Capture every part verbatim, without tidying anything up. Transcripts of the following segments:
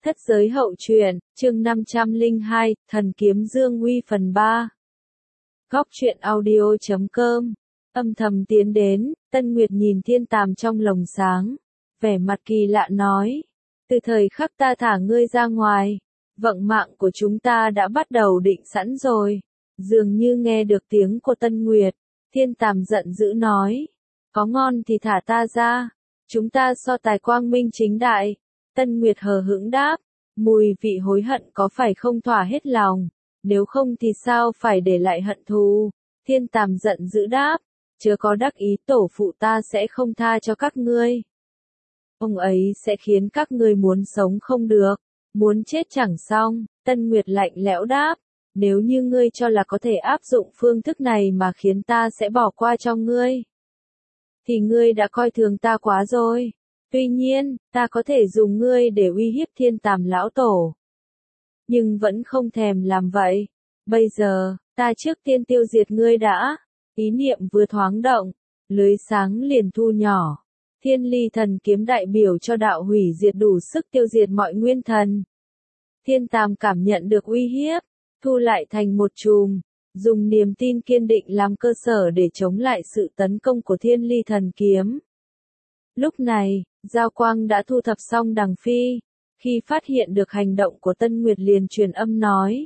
Thất giới hậu truyện, chương năm trăm lẻ hai, Thần kiếm Dương Uy phần ba. Góc truyện audio chấm com. Âm thầm tiến đến, Tân Nguyệt nhìn Thiên Tàm trong lồng sáng, vẻ mặt kỳ lạ nói: từ thời khắc ta thả ngươi ra ngoài, vận mạng của chúng ta đã bắt đầu định sẵn rồi. Dường như nghe được tiếng của Tân Nguyệt, Thiên Tàm giận dữ nói: có ngon thì thả ta ra, chúng ta so tài quang minh chính đại. Tân Nguyệt hờ hững đáp: mùi vị hối hận có phải không thỏa hết lòng, nếu không thì sao phải để lại hận thù. Thiên Tàm giận dữ đáp: chớ có đắc ý, tổ phụ ta sẽ không tha cho các ngươi. Ông ấy sẽ khiến các ngươi muốn sống không được, muốn chết chẳng xong. Tân Nguyệt lạnh lẽo đáp: nếu như ngươi cho là có thể áp dụng phương thức này mà khiến ta sẽ bỏ qua cho ngươi, thì ngươi đã coi thường ta quá rồi. Tuy nhiên, ta có thể dùng ngươi để uy hiếp Thiên Tàm lão tổ, nhưng vẫn không thèm làm vậy. Bây giờ, ta trước tiên tiêu diệt ngươi đã. Ý niệm vừa thoáng động, lưới sáng liền thu nhỏ. Thiên Ly thần kiếm đại biểu cho đạo hủy diệt đủ sức tiêu diệt mọi nguyên thần. Thiên Tàm cảm nhận được uy hiếp, thu lại thành một chùm, dùng niềm tin kiên định làm cơ sở để chống lại sự tấn công của Thiên Ly thần kiếm. Lúc này, Giao Quang đã thu thập xong Đằng Phi, khi phát hiện được hành động của Tân Nguyệt liền truyền âm nói: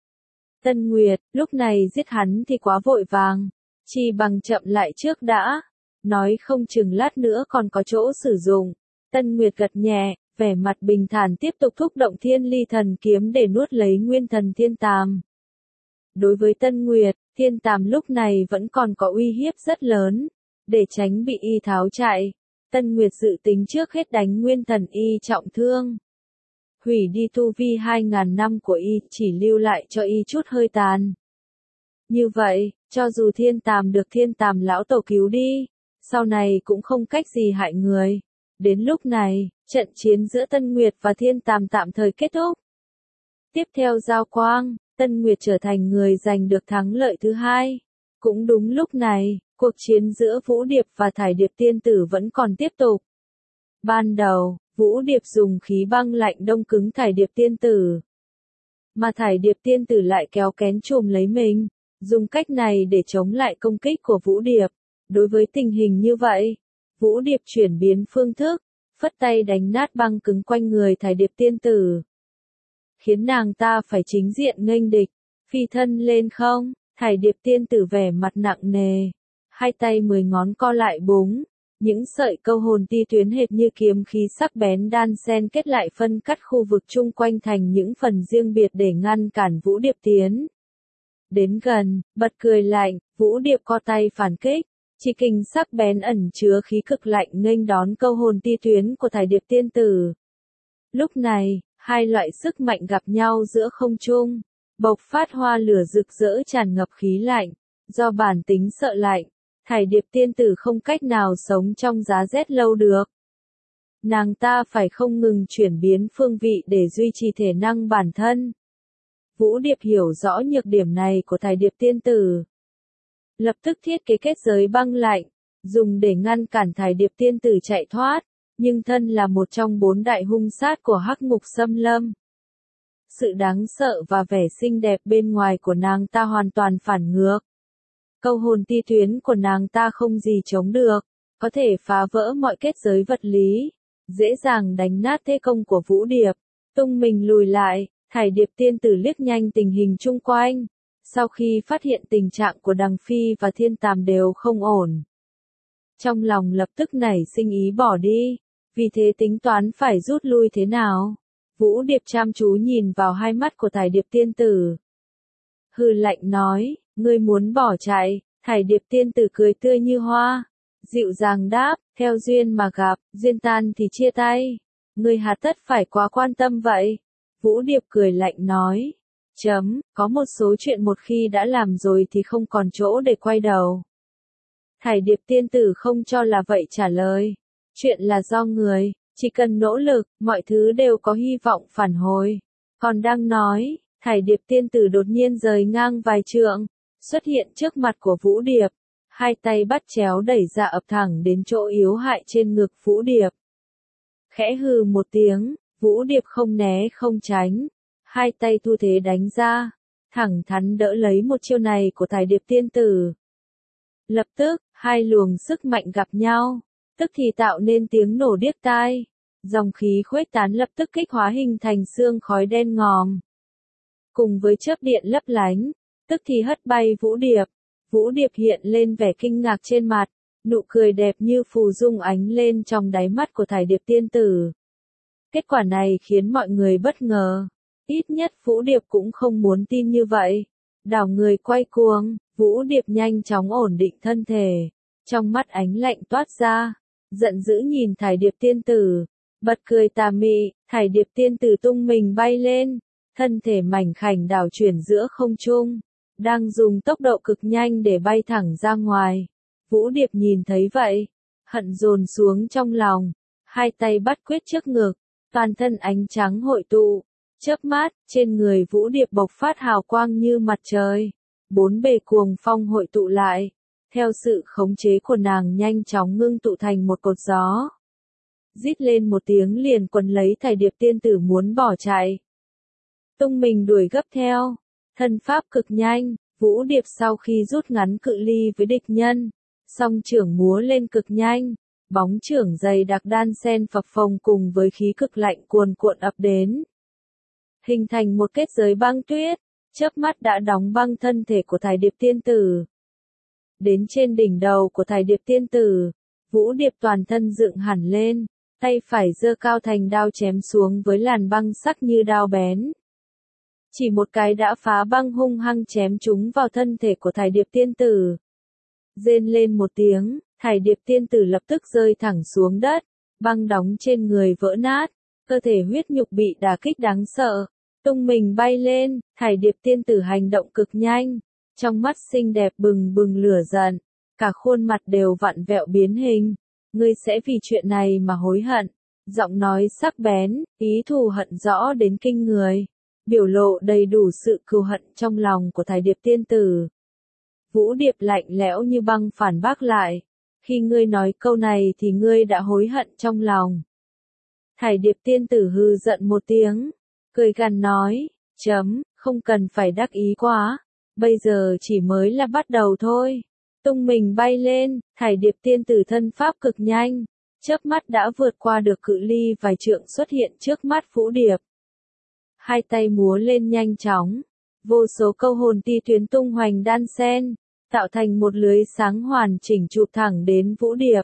Tân Nguyệt, lúc này giết hắn thì quá vội vàng, chỉ bằng chậm lại trước đã, nói không chừng lát nữa còn có chỗ sử dụng. Tân Nguyệt gật nhẹ, vẻ mặt bình thản tiếp tục thúc động Thiên Ly thần kiếm để nuốt lấy nguyên thần Thiên Tàm. Đối với Tân Nguyệt, Thiên Tàm lúc này vẫn còn có uy hiếp rất lớn, để tránh bị y tháo chạy. Tân Nguyệt dự tính trước hết đánh nguyên thần y trọng thương, hủy đi tu vi hai ngàn năm của y, chỉ lưu lại cho y chút hơi tàn. Như vậy, cho dù Thiên Tàm được Thiên Tàm lão tổ cứu đi, sau này cũng không cách gì hại người. Đến lúc này, trận chiến giữa Tân Nguyệt và Thiên Tàm tạm thời kết thúc. Tiếp theo Giao Quang, Tân Nguyệt trở thành người giành được thắng lợi thứ hai. Cũng đúng lúc này, cuộc chiến giữa Vũ Điệp và Thải Điệp tiên tử vẫn còn tiếp tục. Ban đầu, Vũ Điệp dùng khí băng lạnh đông cứng Thải Điệp tiên tử, mà Thải Điệp tiên tử lại kéo kén chùm lấy mình, dùng cách này để chống lại công kích của Vũ Điệp. Đối với tình hình như vậy, Vũ Điệp chuyển biến phương thức, phất tay đánh nát băng cứng quanh người Thải Điệp tiên tử, khiến nàng ta phải chính diện nghênh địch. Phi thân lên không, Thải Điệp tiên tử vẻ mặt nặng nề, hai tay mười ngón co lại búng, những sợi câu hồn ti tuyến hệt như kiếm khí sắc bén đan xen kết lại phân cắt khu vực chung quanh thành những phần riêng biệt để ngăn cản Vũ Điệp tiến đến gần. Bật cười lạnh, Vũ Điệp co tay phản kích, chỉ kình sắc bén ẩn chứa khí cực lạnh nghênh đón câu hồn ti tuyến của Thải Điệp tiên tử. Lúc này, hai loại sức mạnh gặp nhau giữa không trung, bộc phát hoa lửa rực rỡ tràn ngập khí lạnh. Do bản tính sợ lạnh, Thải Điệp tiên tử không cách nào sống trong giá rét lâu được. Nàng ta phải không ngừng chuyển biến phương vị để duy trì thể năng bản thân. Vũ Điệp hiểu rõ nhược điểm này của Thải Điệp tiên tử, lập tức thiết kế kết giới băng lạnh, dùng để ngăn cản Thải Điệp tiên tử chạy thoát. Nhưng thân là một trong bốn đại hung sát của Hắc Ngục Xâm Lâm, sự đáng sợ và vẻ xinh đẹp bên ngoài của nàng ta hoàn toàn phản ngược. Câu hồn ti tuyến của nàng ta không gì chống được, có thể phá vỡ mọi kết giới vật lý, dễ dàng đánh nát thế công của Vũ Điệp. Tung mình lùi lại, Thải Điệp tiên tử liếc nhanh tình hình chung quanh. Sau khi phát hiện tình trạng của Đằng Phi và Thiên Tàm đều không ổn, trong lòng lập tức nảy sinh ý bỏ đi, vì thế tính toán phải rút lui thế nào. Vũ Điệp chăm chú nhìn vào hai mắt của Thải Điệp tiên tử, hừ lạnh nói: ngươi muốn bỏ chạy? Thải Điệp tiên tử cười tươi như hoa, dịu dàng đáp: theo duyên mà gặp, duyên tan thì chia tay, ngươi hà tất phải quá quan tâm vậy. Vũ Điệp cười lạnh nói: chấm, có một số chuyện một khi đã làm rồi thì không còn chỗ để quay đầu. Thải Điệp tiên tử không cho là vậy trả lời: chuyện là do người, chỉ cần nỗ lực, mọi thứ đều có hy vọng phản hồi. Còn đang nói, Thải Điệp tiên tử đột nhiên rời ngang vài trượng, xuất hiện trước mặt của Vũ Điệp, hai tay bắt chéo đẩy ra ập thẳng đến chỗ yếu hại trên ngực Vũ Điệp. Khẽ hừ một tiếng, Vũ Điệp không né không tránh, hai tay thu thế đánh ra, thẳng thắn đỡ lấy một chiêu này của Thải Điệp tiên tử. Lập tức, hai luồng sức mạnh gặp nhau, tức thì tạo nên tiếng nổ điếc tai. Dòng khí khuếch tán lập tức kích hóa hình thành sương khói đen ngòm. Cùng với chớp điện lấp lánh, tức thì hất bay Vũ Điệp. Vũ Điệp hiện lên vẻ kinh ngạc trên mặt, nụ cười đẹp như phù dung ánh lên trong đáy mắt của Thải Điệp tiên tử. Kết quả này khiến mọi người bất ngờ. Ít nhất Vũ Điệp cũng không muốn tin như vậy. Đảo người quay cuồng, Vũ Điệp nhanh chóng ổn định thân thể. Trong mắt ánh lạnh toát ra, giận dữ nhìn Thải Điệp tiên tử. Bật cười tà mị, Thải Điệp tiên tử tung mình bay lên, thân thể mảnh khảnh đảo chuyển giữa không trung, đang dùng tốc độ cực nhanh để bay thẳng ra ngoài. Vũ Điệp nhìn thấy vậy, hận dồn xuống trong lòng, hai tay bắt quyết trước ngực, toàn thân ánh trắng hội tụ, chớp mắt, trên người Vũ Điệp bộc phát hào quang như mặt trời, bốn bề cuồng phong hội tụ lại, theo sự khống chế của nàng nhanh chóng ngưng tụ thành một cột gió. Rít lên một tiếng liền quấn lấy Thải Điệp tiên tử muốn bỏ chạy. Tung mình đuổi gấp theo, thân pháp cực nhanh, Vũ Điệp sau khi rút ngắn cự ly với địch nhân, song trưởng múa lên cực nhanh, bóng trưởng dày đặc đan xen phập phồng cùng với khí cực lạnh cuồn cuộn ập đến. Hình thành một kết giới băng tuyết, chớp mắt đã đóng băng thân thể của Thải Điệp tiên tử. Đến trên đỉnh đầu của Thải Điệp tiên tử, Vũ Điệp toàn thân dựng hẳn lên, tay phải giơ cao thành đao chém xuống với làn băng sắc như đao bén. Chỉ một cái đã phá băng hung hăng chém trúng vào thân thể của Thải Điệp tiên tử. Rên lên một tiếng, Thải Điệp tiên tử lập tức rơi thẳng xuống đất, băng đóng trên người vỡ nát, cơ thể huyết nhục bị đả kích đáng sợ, tung mình bay lên, Thải Điệp tiên tử hành động cực nhanh, trong mắt xinh đẹp bừng bừng lửa giận, cả khuôn mặt đều vặn vẹo biến hình. Ngươi sẽ vì chuyện này mà hối hận. Giọng nói sắc bén, ý thù hận rõ đến kinh người, biểu lộ đầy đủ sự cừu hận trong lòng của Thải Điệp tiên tử. Vũ Điệp lạnh lẽo như băng phản bác lại, khi ngươi nói câu này thì ngươi đã hối hận trong lòng. Thải Điệp tiên tử hừ giận một tiếng, cười gằn nói, chấm, không cần phải đắc ý quá, bây giờ chỉ mới là bắt đầu thôi. Tung mình bay lên, Thải Điệp tiên tử thân pháp cực nhanh, chớp mắt đã vượt qua được cự ly vài trượng xuất hiện trước mắt Vũ Điệp. Hai tay múa lên nhanh chóng, vô số câu hồn ti tuyến tung hoành đan xen, tạo thành một lưới sáng hoàn chỉnh chụp thẳng đến Vũ Điệp.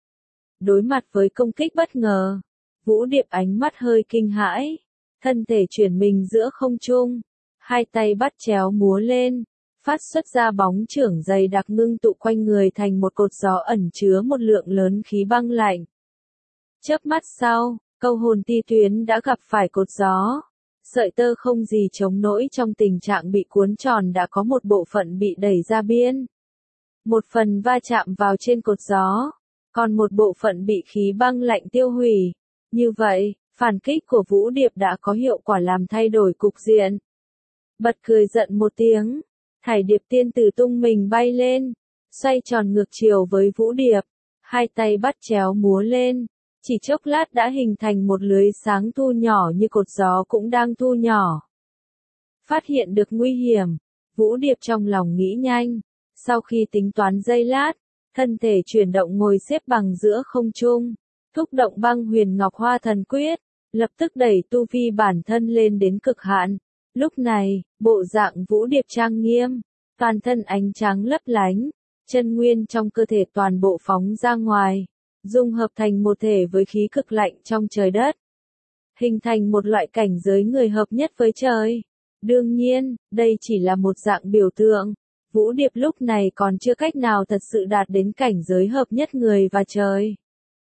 Đối mặt với công kích bất ngờ, Vũ Điệp ánh mắt hơi kinh hãi, thân thể chuyển mình giữa không trung, hai tay bắt chéo múa lên, phát xuất ra bóng chưởng dày đặc ngưng tụ quanh người thành một cột gió ẩn chứa một lượng lớn khí băng lạnh. Chớp mắt sau, câu hồn ti tuyến đã gặp phải cột gió. Sợi tơ không gì chống nổi trong tình trạng bị cuốn tròn đã có một bộ phận bị đẩy ra biên. Một phần va chạm vào trên cột gió, còn một bộ phận bị khí băng lạnh tiêu hủy. Như vậy, phản kích của Vũ Điệp đã có hiệu quả làm thay đổi cục diện. Bật cười giận một tiếng, Thải Điệp tiên tử tung mình bay lên, xoay tròn ngược chiều với Vũ Điệp, hai tay bắt chéo múa lên, chỉ chốc lát đã hình thành một lưới sáng thu nhỏ như cột gió cũng đang thu nhỏ. Phát hiện được nguy hiểm, Vũ Điệp trong lòng nghĩ nhanh, sau khi tính toán giây lát, thân thể chuyển động ngồi xếp bằng giữa không trung, thúc động băng huyền ngọc hoa thần quyết, lập tức đẩy tu vi bản thân lên đến cực hạn. Lúc này, bộ dạng Vũ Điệp trang nghiêm, toàn thân ánh trắng lấp lánh, chân nguyên trong cơ thể toàn bộ phóng ra ngoài, dung hợp thành một thể với khí cực lạnh trong trời đất, hình thành một loại cảnh giới người hợp nhất với trời. Đương nhiên, đây chỉ là một dạng biểu tượng, Vũ Điệp lúc này còn chưa cách nào thật sự đạt đến cảnh giới hợp nhất người và trời.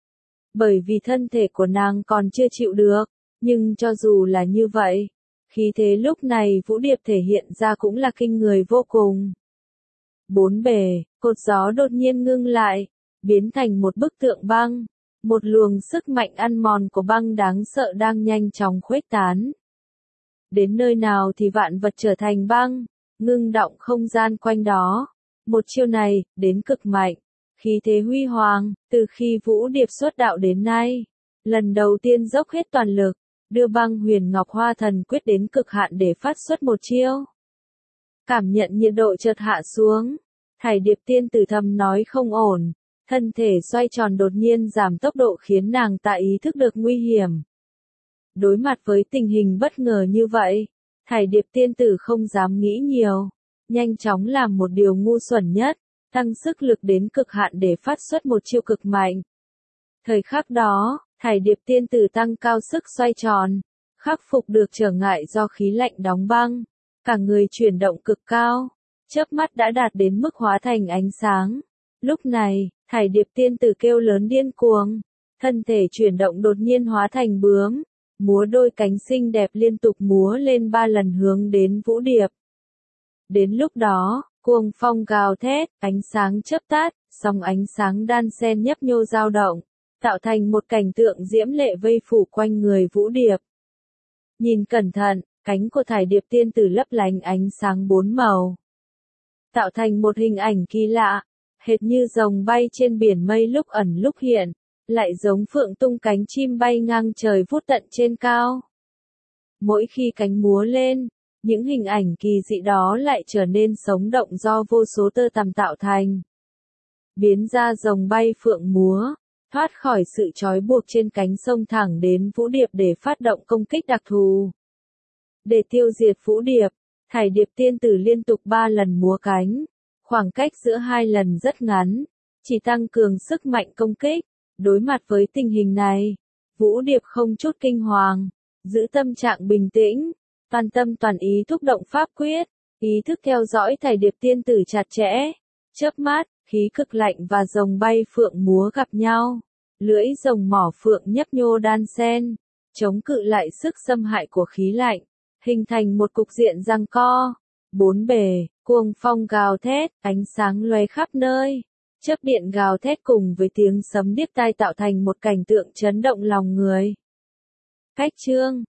Bởi vì thân thể của nàng còn chưa chịu được, nhưng cho dù là như vậy, khí thế lúc này Vũ Điệp thể hiện ra cũng là kinh người vô cùng. Bốn bề, cột gió đột nhiên ngưng lại, biến thành một bức tượng băng, một luồng sức mạnh ăn mòn của băng đáng sợ đang nhanh chóng khuếch tán. Đến nơi nào thì vạn vật trở thành băng, ngưng đọng không gian quanh đó. Một chiêu này, đến cực mạnh, khí thế huy hoàng, từ khi Vũ Điệp xuất đạo đến nay, lần đầu tiên dốc hết toàn lực, đưa băng huyền ngọc hoa thần quyết đến cực hạn để phát xuất một chiêu. Cảm nhận nhiệt độ chợt hạ xuống, Thải Điệp tiên tử thầm nói không ổn, thân thể xoay tròn đột nhiên giảm tốc độ khiến nàng ta ý thức được nguy hiểm. Đối mặt với tình hình bất ngờ như vậy, Thải Điệp tiên tử không dám nghĩ nhiều, nhanh chóng làm một điều ngu xuẩn nhất, tăng sức lực đến cực hạn để phát xuất một chiêu cực mạnh. Thời khắc đó, Thải Điệp tiên tử tăng cao sức xoay tròn, khắc phục được trở ngại do khí lạnh đóng băng, cả người chuyển động cực cao, chớp mắt đã đạt đến mức hóa thành ánh sáng. Lúc này, Thải Điệp tiên tử kêu lớn điên cuồng, thân thể chuyển động đột nhiên hóa thành bướm, múa đôi cánh xinh đẹp liên tục múa lên ba lần hướng đến Vũ Điệp. Đến lúc đó, cuồng phong gào thét, ánh sáng chớp tắt, sóng ánh sáng đan xen nhấp nhô dao động, tạo thành một cảnh tượng diễm lệ vây phủ quanh người Vũ Điệp. Nhìn cẩn thận, cánh của Thải Điệp tiên tử lấp lánh ánh sáng bốn màu, tạo thành một hình ảnh kỳ lạ, hệt như rồng bay trên biển mây lúc ẩn lúc hiện, lại giống phượng tung cánh chim bay ngang trời vút tận trên cao. Mỗi khi cánh múa lên, những hình ảnh kỳ dị đó lại trở nên sống động do vô số tơ tằm tạo thành. Biến ra rồng bay phượng múa, thoát khỏi sự trói buộc trên cánh sông thẳng đến Vũ Điệp để phát động công kích đặc thù. Để tiêu diệt Vũ Điệp, Thải Điệp tiên tử liên tục ba lần múa cánh, khoảng cách giữa hai lần rất ngắn, chỉ tăng cường sức mạnh công kích. Đối mặt với tình hình này, Vũ Điệp không chút kinh hoàng, giữ tâm trạng bình tĩnh, toàn tâm toàn ý thúc động pháp quyết, ý thức theo dõi Thải Điệp tiên tử chặt chẽ. Chớp mắt, khí cực lạnh và rồng bay phượng múa gặp nhau, lưỡi rồng mỏ phượng nhấp nhô đan xen, chống cự lại sức xâm hại của khí lạnh, hình thành một cục diện giằng co. Bốn bề, cuồng phong gào thét, ánh sáng lóe khắp nơi, chớp điện gào thét cùng với tiếng sấm điếc tai tạo thành một cảnh tượng chấn động lòng người. Cách chương